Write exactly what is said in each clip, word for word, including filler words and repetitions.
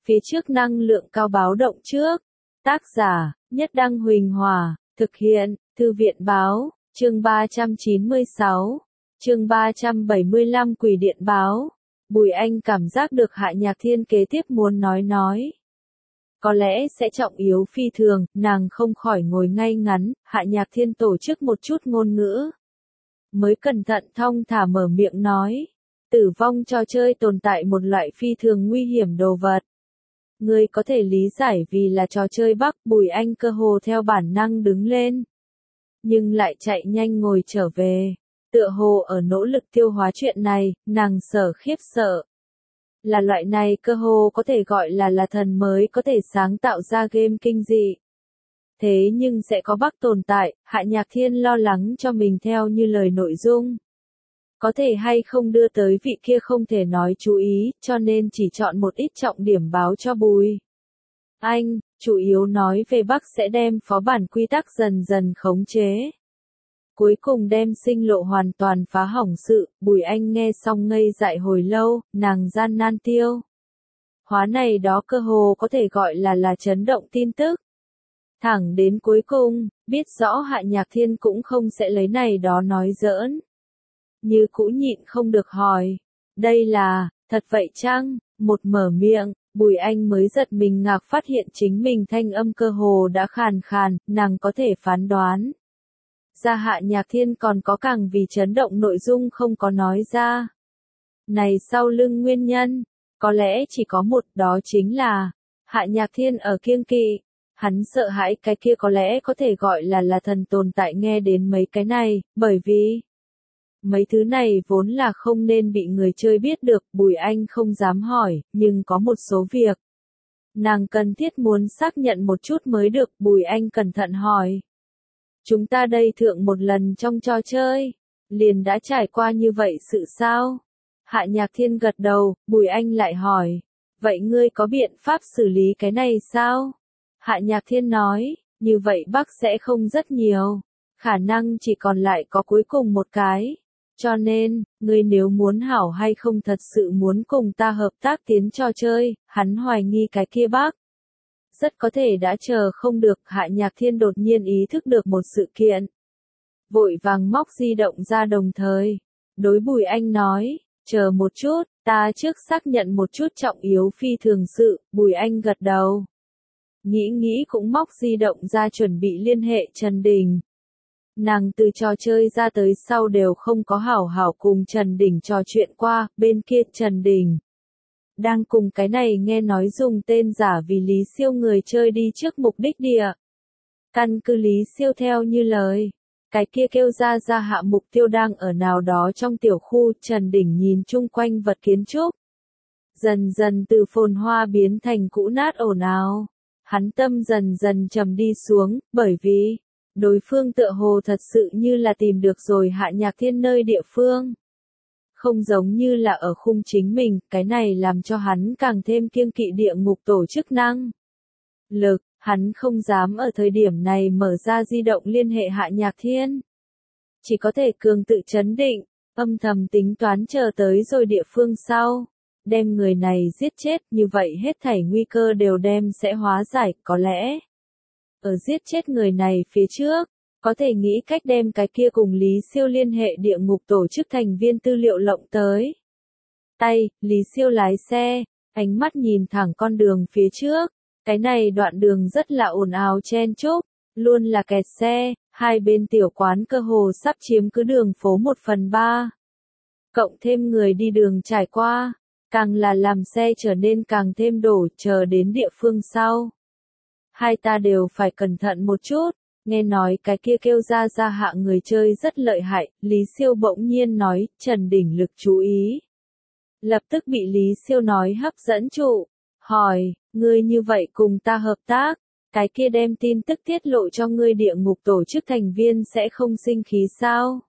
phía trước năng lượng cao báo động trước. Tác giả, Nhất Đăng Huỳnh Hòa, thực hiện, Thư viện Báo, chương ba trăm chín mươi sáu, chương ba trăm bảy mươi lăm Quỷ Điện Báo. Bùi Anh cảm giác được Hạ Nhạc Thiên kế tiếp muốn nói nói. Có lẽ sẽ trọng yếu phi thường, nàng không khỏi ngồi ngay ngắn, Hạ Nhạc Thiên tổ chức một chút ngôn ngữ. Mới cẩn thận thong thả mở miệng nói. Tử vong trò chơi tồn tại một loại phi thường nguy hiểm đồ vật. Ngươi có thể lý giải vì là trò chơi Bắc. Bùi Anh cơ hồ theo bản năng đứng lên. Nhưng lại chạy nhanh ngồi trở về. Tựa hồ ở nỗ lực tiêu hóa chuyện này, nàng sở khiếp sợ. Là loại này cơ hồ có thể gọi là là thần mới có thể sáng tạo ra game kinh dị. Thế nhưng sẽ có Bắc tồn tại, Hạ Nhạc Thiên lo lắng cho mình theo như lời nội dung. Có thể hay không đưa tới vị kia không thể nói chú ý, cho nên chỉ chọn một ít trọng điểm báo cho Bùi Anh, chủ yếu nói về Bắc sẽ đem phó bản quy tắc dần dần khống chế. Cuối cùng đem sinh lộ hoàn toàn phá hỏng sự, Bùi Anh nghe xong ngây dại hồi lâu, nàng gian nan tiêu. Hóa này đó cơ hồ có thể gọi là là chấn động tin tức. Thẳng đến cuối cùng, biết rõ Hạ Nhạc Thiên cũng không sẽ lấy này đó nói giỡn. Như cũ nhịn không được hỏi. Đây là, thật vậy chăng? Một mở miệng, Bùi Anh mới giật mình ngạc phát hiện chính mình thanh âm cơ hồ đã khàn khàn, nàng có thể phán đoán. Ra Hạ Nhạc Thiên còn có càng vì chấn động nội dung không có nói ra. Này sau lưng nguyên nhân, có lẽ chỉ có một, đó chính là, Hạ Nhạc Thiên ở kiêng kỵ. Hắn sợ hãi cái kia có lẽ có thể gọi là là thần tồn tại nghe đến mấy cái này, bởi vì mấy thứ này vốn là không nên bị người chơi biết được, Bùi Anh không dám hỏi, nhưng có một số việc. Nàng cần thiết muốn xác nhận một chút mới được, Bùi Anh cẩn thận hỏi. Chúng ta đây thượng một lần trong trò chơi, liền đã trải qua như vậy sự sao? Hạ Nhạc Thiên gật đầu, Bùi Anh lại hỏi. Vậy ngươi có biện pháp xử lý cái này sao? Hạ Nhạc Thiên nói, như vậy Bắc sẽ không rất nhiều. Khả năng chỉ còn lại có cuối cùng một cái. Cho nên, ngươi nếu muốn hảo hay không thật sự muốn cùng ta hợp tác tiến trò chơi, hắn hoài nghi cái kia Bắc. Rất có thể đã chờ không được, Hạ Nhạc Thiên đột nhiên ý thức được một sự kiện. Vội vàng móc di động ra đồng thời. Đối Bùi Anh nói, chờ một chút, ta trước xác nhận một chút trọng yếu phi thường sự, Bùi Anh gật đầu. Nghĩ nghĩ cũng móc di động ra chuẩn bị liên hệ Trần Đình. Nàng từ trò chơi ra tới sau đều không có hảo hảo cùng Trần Đình trò chuyện qua, bên kia Trần Đình đang cùng cái này nghe nói dùng tên giả vì Lý Siêu người chơi đi trước mục đích địa. Căn cứ Lý Siêu theo như lời, cái kia kêu ra ra hạ mục tiêu đang ở nào đó trong tiểu khu. Trần Đình nhìn chung quanh vật kiến trúc. Dần dần từ phồn hoa biến thành cũ nát ồn ào. Hắn tâm dần dần trầm đi xuống, bởi vì đối phương tựa hồ thật sự như là tìm được rồi Hạ Nhạc Thiên nơi địa phương. Không giống như là ở khung chính mình, cái này làm cho hắn càng thêm kiêng kỵ địa ngục tổ chức năng lực, hắn không dám ở thời điểm này mở ra di động liên hệ Hạ Nhạc Thiên. Chỉ có thể cường tự chấn định, âm thầm tính toán chờ tới rồi địa phương sau. Đem người này giết chết, như vậy hết thảy nguy cơ đều đem sẽ hóa giải, có lẽ. Ở giết chết người này phía trước, có thể nghĩ cách đem cái kia cùng Lý Siêu liên hệ địa ngục tổ chức thành viên tư liệu lộng tới. Tay, Lý Siêu lái xe, ánh mắt nhìn thẳng con đường phía trước, cái này đoạn đường rất là ồn ào chen chúc, luôn là kẹt xe, hai bên tiểu quán cơ hồ sắp chiếm cứ đường phố một phần ba. Cộng thêm người đi đường trải qua. Càng là làm xe trở nên càng thêm đổ, chờ đến địa phương sau. Hai ta đều phải cẩn thận một chút, nghe nói cái kia kêu ra ra hạ người chơi rất lợi hại, Lý Siêu bỗng nhiên nói, Trần Đình lực chú ý. Lập tức bị Lý Siêu nói hấp dẫn trụ, hỏi, ngươi như vậy cùng ta hợp tác, cái kia đem tin tức tiết lộ cho ngươi địa ngục tổ chức thành viên sẽ không sinh khí sao?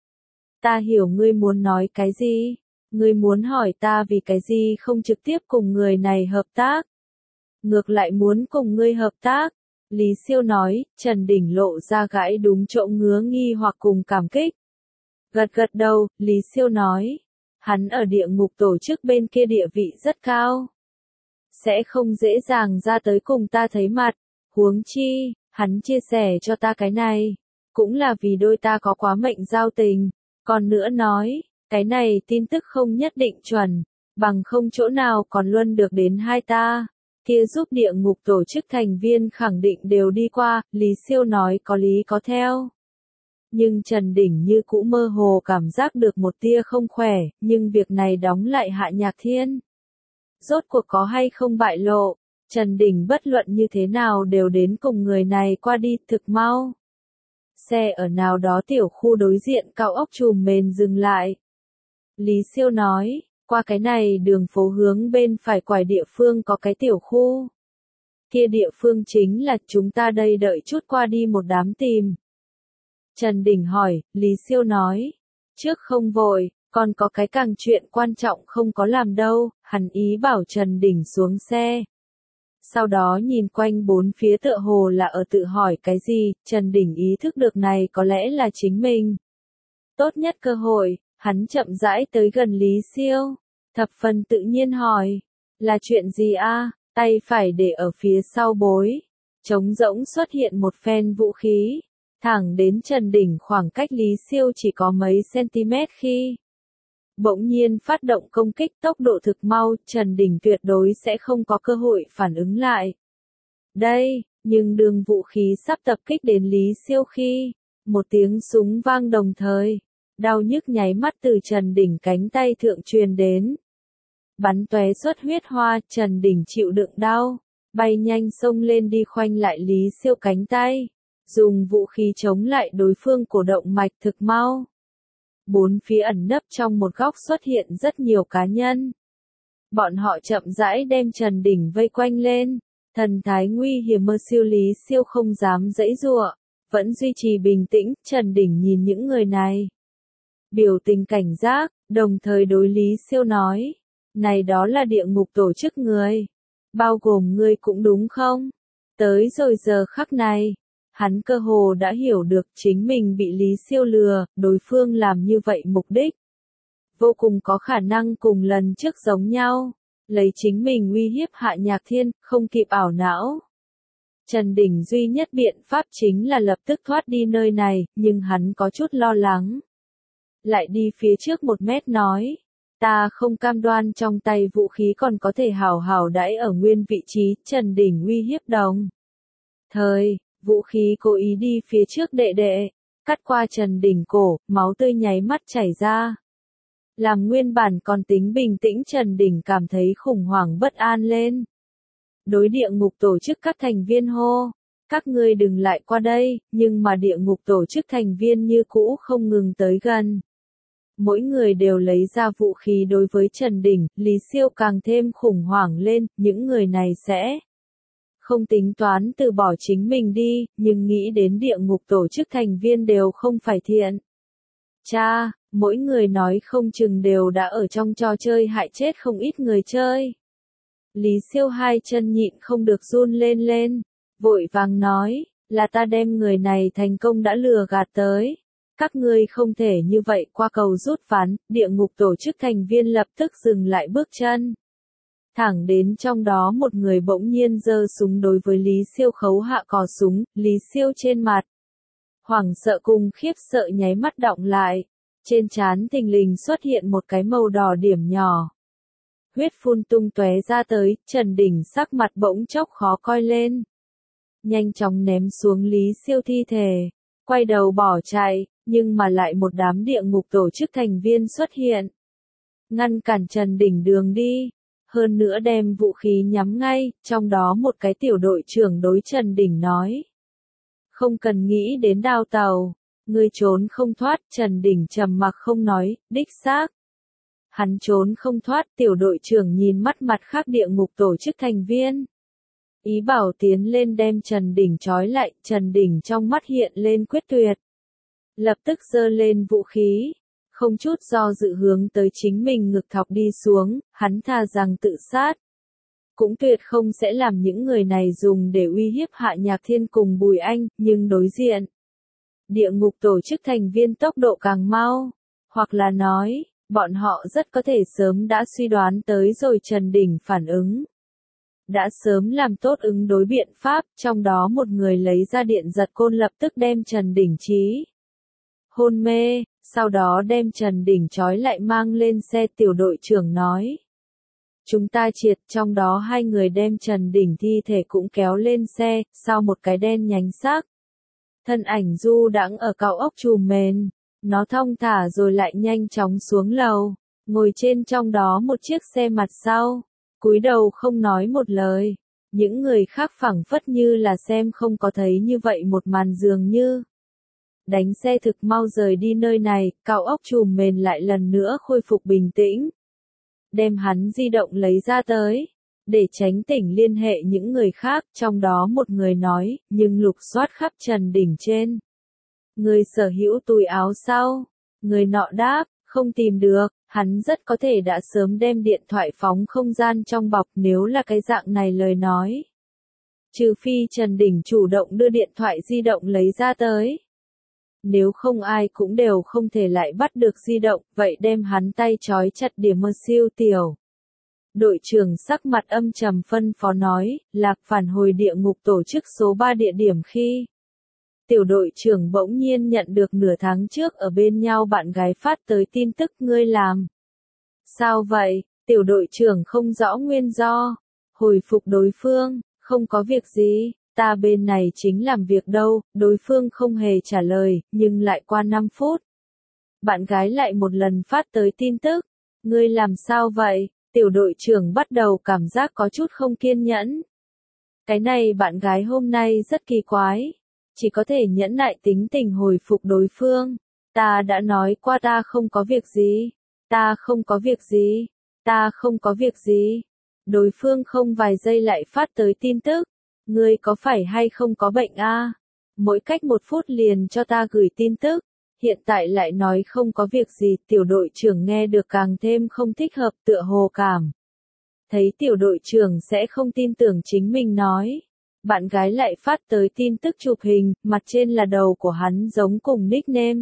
Ta hiểu ngươi muốn nói cái gì? Ngươi muốn hỏi ta vì cái gì không trực tiếp cùng người này hợp tác? Ngược lại muốn cùng ngươi hợp tác. Lý Siêu nói, Trần Đình lộ ra gãi đúng chỗ ngứa nghi hoặc cùng cảm kích. Gật gật đầu, Lý Siêu nói. Hắn ở địa ngục tổ chức bên kia địa vị rất cao. sẽ không dễ dàng ra tới cùng ta thấy mặt. Huống chi, hắn chia sẻ cho ta cái này, cũng là vì đôi ta có quá mệnh giao tình. Còn nữa nói, cái này tin tức không nhất định chuẩn, bằng không chỗ nào còn luân được đến hai ta. Kia giúp địa ngục tổ chức thành viên khẳng định đều đi qua, Lý Siêu nói có lý có theo. Nhưng Trần Đỉnh như cũ mơ hồ cảm giác được một tia không khỏe, nhưng việc này đóng lại Hạ Nhạc Thiên. Rốt cuộc có hay không bại lộ, Trần Đỉnh bất luận như thế nào đều đến cùng người này qua đi thực mau. Xe ở nào đó tiểu khu đối diện cao ốc chùm mền dừng lại. Lý Siêu nói, qua cái này đường phố hướng bên phải quải địa phương có cái tiểu khu. Kia địa phương chính là chúng ta đây đợi chút qua đi một đám tìm. Trần Đỉnh hỏi, Lý Siêu nói, trước không vội, còn có cái càng chuyện quan trọng không có làm đâu, hắn ý bảo Trần Đỉnh xuống xe. Sau đó nhìn quanh bốn phía tựa hồ là ở tự hỏi cái gì, Trần Đỉnh ý thức được này có lẽ là chính mình. Tốt nhất cơ hội, hắn chậm rãi tới gần Lý Siêu, thập phần tự nhiên hỏi, là chuyện gì a? Tay phải để ở phía sau bối, trống rỗng xuất hiện một phen vũ khí, thẳng đến Trần Đỉnh khoảng cách Lý Siêu chỉ có mấy cm khi bỗng nhiên phát động công kích tốc độ thực mau, Trần Đỉnh tuyệt đối sẽ không có cơ hội phản ứng lại. Đây, nhưng đường vũ khí sắp tập kích đến Lý Siêu khi, một tiếng súng vang đồng thời, đau nhức nháy mắt từ Trần Đỉnh cánh tay thượng truyền đến. Bắn tóe xuất huyết hoa, Trần Đỉnh chịu đựng đau, bay nhanh xông lên đi khoanh lại Lý Siêu cánh tay, dùng vũ khí chống lại đối phương cổ động mạch thực mau. Bốn phía ẩn nấp trong một góc xuất hiện rất nhiều cá nhân. Bọn họ chậm rãi đem Trần Đỉnh vây quanh lên, thần thái nguy hiểm mơ siêu Lý Siêu không dám giãy giụa, vẫn duy trì bình tĩnh, Trần Đỉnh nhìn những người này. Biểu tình cảnh giác, đồng thời đối Lý Siêu nói, này đó là địa ngục tổ chức người, bao gồm ngươi cũng đúng không? Tới rồi giờ khắc này, hắn cơ hồ đã hiểu được chính mình bị Lý Siêu lừa, đối phương làm như vậy mục đích. Vô cùng có khả năng cùng lần trước giống nhau, lấy chính mình uy hiếp Hạ Nhạc Thiên, không kịp ảo não. Trần Đỉnh duy nhất biện pháp chính là lập tức thoát đi nơi này, nhưng hắn có chút lo lắng. Lại đi phía trước một mét nói, ta không cam đoan trong tay vũ khí còn có thể hào hào đãi ở nguyên vị trí, Trần Đỉnh uy hiếp đồng. Thời, vũ khí cố ý đi phía trước đệ đệ, cắt qua Trần Đỉnh cổ, máu tươi nháy mắt chảy ra. Làm nguyên bản còn tính bình tĩnh Trần Đỉnh cảm thấy khủng hoảng bất an lên. Đối địa ngục tổ chức các thành viên hô, các ngươi đừng lại qua đây, nhưng mà địa ngục tổ chức thành viên như cũ không ngừng tới gần. Mỗi người đều lấy ra vũ khí đối với Trần Đỉnh, Lý Siêu càng thêm khủng hoảng lên, những người này sẽ không tính toán từ bỏ chính mình đi, nhưng nghĩ đến địa ngục tổ chức thành viên đều không phải thiện. Cha, mỗi người nói không chừng đều đã ở trong trò chơi hại chết không ít người chơi. Lý Siêu hai chân nhịn không được run lên lên, vội vàng nói, là ta đem người này thành công đã lừa gạt tới. Các ngươi không thể như vậy qua cầu rút ván, địa ngục tổ chức thành viên lập tức dừng lại bước chân. Thẳng đến trong đó một người bỗng nhiên giơ súng đối với Lý Siêu khấu hạ cò súng, Lý Siêu trên mặt. Hoảng sợ cùng khiếp sợ nháy mắt đọng lại, trên trán thình lình xuất hiện một cái màu đỏ điểm nhỏ. Huyết phun tung tóe ra tới, Trần Đỉnh sắc mặt bỗng chốc khó coi lên. Nhanh chóng ném xuống Lý Siêu thi thể, quay đầu bỏ chạy, nhưng mà lại một đám địa ngục tổ chức thành viên xuất hiện. Ngăn cản Trần Đỉnh đường đi, hơn nữa đem vũ khí nhắm ngay, trong đó một cái tiểu đội trưởng đối Trần Đỉnh nói. Không cần nghĩ đến đao tàu, ngươi trốn không thoát, Trần Đỉnh trầm mặc không nói, đích xác. Hắn trốn không thoát, tiểu đội trưởng nhìn mắt mặt khác địa ngục tổ chức thành viên. Ý bảo tiến lên đem Trần Đỉnh trói lại, Trần Đỉnh trong mắt hiện lên quyết tuyệt. Lập tức giơ lên vũ khí, không chút do dự hướng tới chính mình ngực thọc đi xuống, hắn thà rằng tự sát. Cũng tuyệt không sẽ làm những người này dùng để uy hiếp Hạ Nhạc Thiên cùng Bùi Anh, nhưng đối diện. Địa ngục tổ chức thành viên tốc độ càng mau, hoặc là nói, bọn họ rất có thể sớm đã suy đoán tới rồi Trần Đỉnh phản ứng. đã sớm làm tốt ứng đối biện pháp, trong đó một người lấy ra điện giật côn lập tức đem Trần Đình Chí hôn mê, sau đó đem Trần Đình trói lại mang lên xe. Tiểu đội trưởng nói. Chúng ta triệt, trong đó hai người đem Trần Đình thi thể cũng kéo lên xe, sau một cái đen nhánh xác. Thân ảnh du đãng ở cao ốc chùm mền, nó thong thả rồi lại nhanh chóng xuống lầu, ngồi trên trong đó một chiếc xe mặt sau, cúi đầu không nói một lời. Những người khác phảng phất như là xem không có thấy như vậy một màn dường như. Đánh xe thực mau rời đi nơi này, cao ốc chùm mền lại lần nữa khôi phục bình tĩnh. Đem hắn di động lấy ra tới, để tránh tỉnh liên hệ những người khác, trong đó một người nói, nhưng lục soát khắp Trần Đình trên. Người sở hữu túi áo sau, người nọ đáp, không tìm được, hắn rất có thể đã sớm đem điện thoại phóng không gian trong bọc nếu là cái dạng này lời nói. Trừ phi Trần Đình chủ động đưa điện thoại di động lấy ra tới. Nếu không ai cũng đều không thể lại bắt được di động, vậy đem hắn tay trói chặt điểm mơ siêu tiểu. Đội trưởng sắc mặt âm trầm phân phó nói, lạc phản hồi địa ngục tổ chức số ba địa điểm khi. Tiểu đội trưởng bỗng nhiên nhận được nửa tháng trước ở bên nhau bạn gái phát tới tin tức ngươi làm. Sao vậy? Tiểu đội trưởng không rõ nguyên do. Hồi phục đối phương, không có việc gì. Ta bên này chính làm việc đâu, đối phương không hề trả lời, nhưng lại qua năm phút. Bạn gái lại một lần phát tới tin tức. Ngươi làm sao vậy? Tiểu đội trưởng bắt đầu cảm giác có chút không kiên nhẫn. Cái này bạn gái hôm nay rất kỳ quái. Chỉ có thể nhẫn nại tính tình hồi phục đối phương. Ta đã nói qua ta không có việc gì. Ta không có việc gì. Ta không có việc gì. Đối phương không vài giây lại phát tới tin tức. Ngươi có phải hay không có bệnh a? À? Mỗi cách một phút liền cho ta gửi tin tức. Hiện tại lại nói không có việc gì, tiểu đội trưởng nghe được càng thêm không thích hợp tựa hồ cảm. Thấy tiểu đội trưởng sẽ không tin tưởng chính mình nói. Bạn gái lại phát tới tin tức chụp hình, mặt trên là đầu của hắn giống cùng nickname.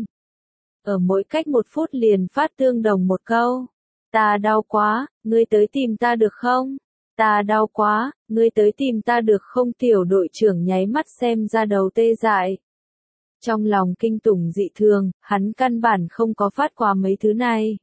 Ở mỗi cách một phút liền phát tương đồng một câu. Ta đau quá, ngươi tới tìm ta được không? Ta đau quá, ngươi tới tìm ta được không? Tiểu đội trưởng nháy mắt xem ra đầu tê dại. Trong lòng kinh tủng dị thường, hắn căn bản không có phát qua mấy thứ này.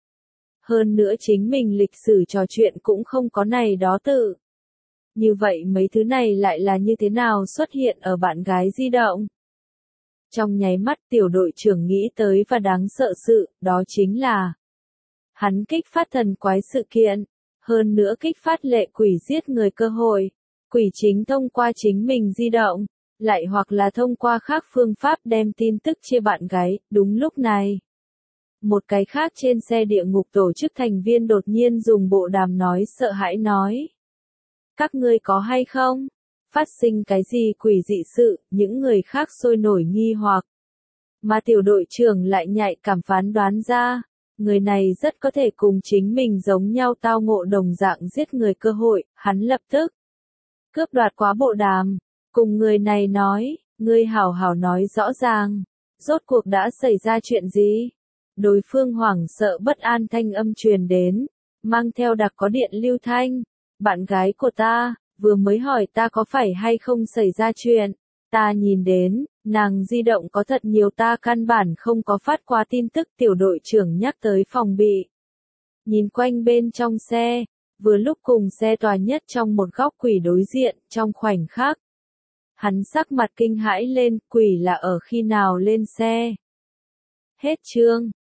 Hơn nữa chính mình lịch sử trò chuyện cũng không có này đó tự. Như vậy mấy thứ này lại là như thế nào xuất hiện ở bạn gái di động? Trong nháy mắt tiểu đội trưởng nghĩ tới và đáng sợ sự, đó chính là hắn kích phát thần quái sự kiện, hơn nữa kích phát lệ quỷ giết người cơ hội, quỷ chính thông qua chính mình di động, lại hoặc là thông qua khác phương pháp đem tin tức chia bạn gái. Đúng lúc này, một cái khác trên xe địa ngục tổ chức thành viên đột nhiên dùng bộ đàm nói sợ hãi nói. Các ngươi có hay không? Phát sinh cái gì quỷ dị sự? Những người khác sôi nổi nghi hoặc. Mà tiểu đội trưởng lại nhạy cảm phán đoán ra. Người này rất có thể cùng chính mình giống nhau tao ngộ đồng dạng giết người cơ hội. Hắn lập tức cướp đoạt quá bộ đàm. Cùng người này nói, ngươi hảo hảo nói rõ ràng. Rốt cuộc đã xảy ra chuyện gì? Đối phương hoảng sợ bất an thanh âm truyền đến. Mang theo đặc có điện lưu thanh. Bạn gái của ta, vừa mới hỏi ta có phải hay không xảy ra chuyện. Ta nhìn đến, nàng di động có thật nhiều ta căn bản không có phát qua tin tức. Tiểu đội trưởng nhắc tới phòng bị. Nhìn quanh bên trong xe, vừa lúc cùng xe tòa nhất trong một góc quỷ đối diện, trong khoảnh khắc. Hắn sắc mặt kinh hãi lên, quỷ là ở khi nào lên xe. Hết chương.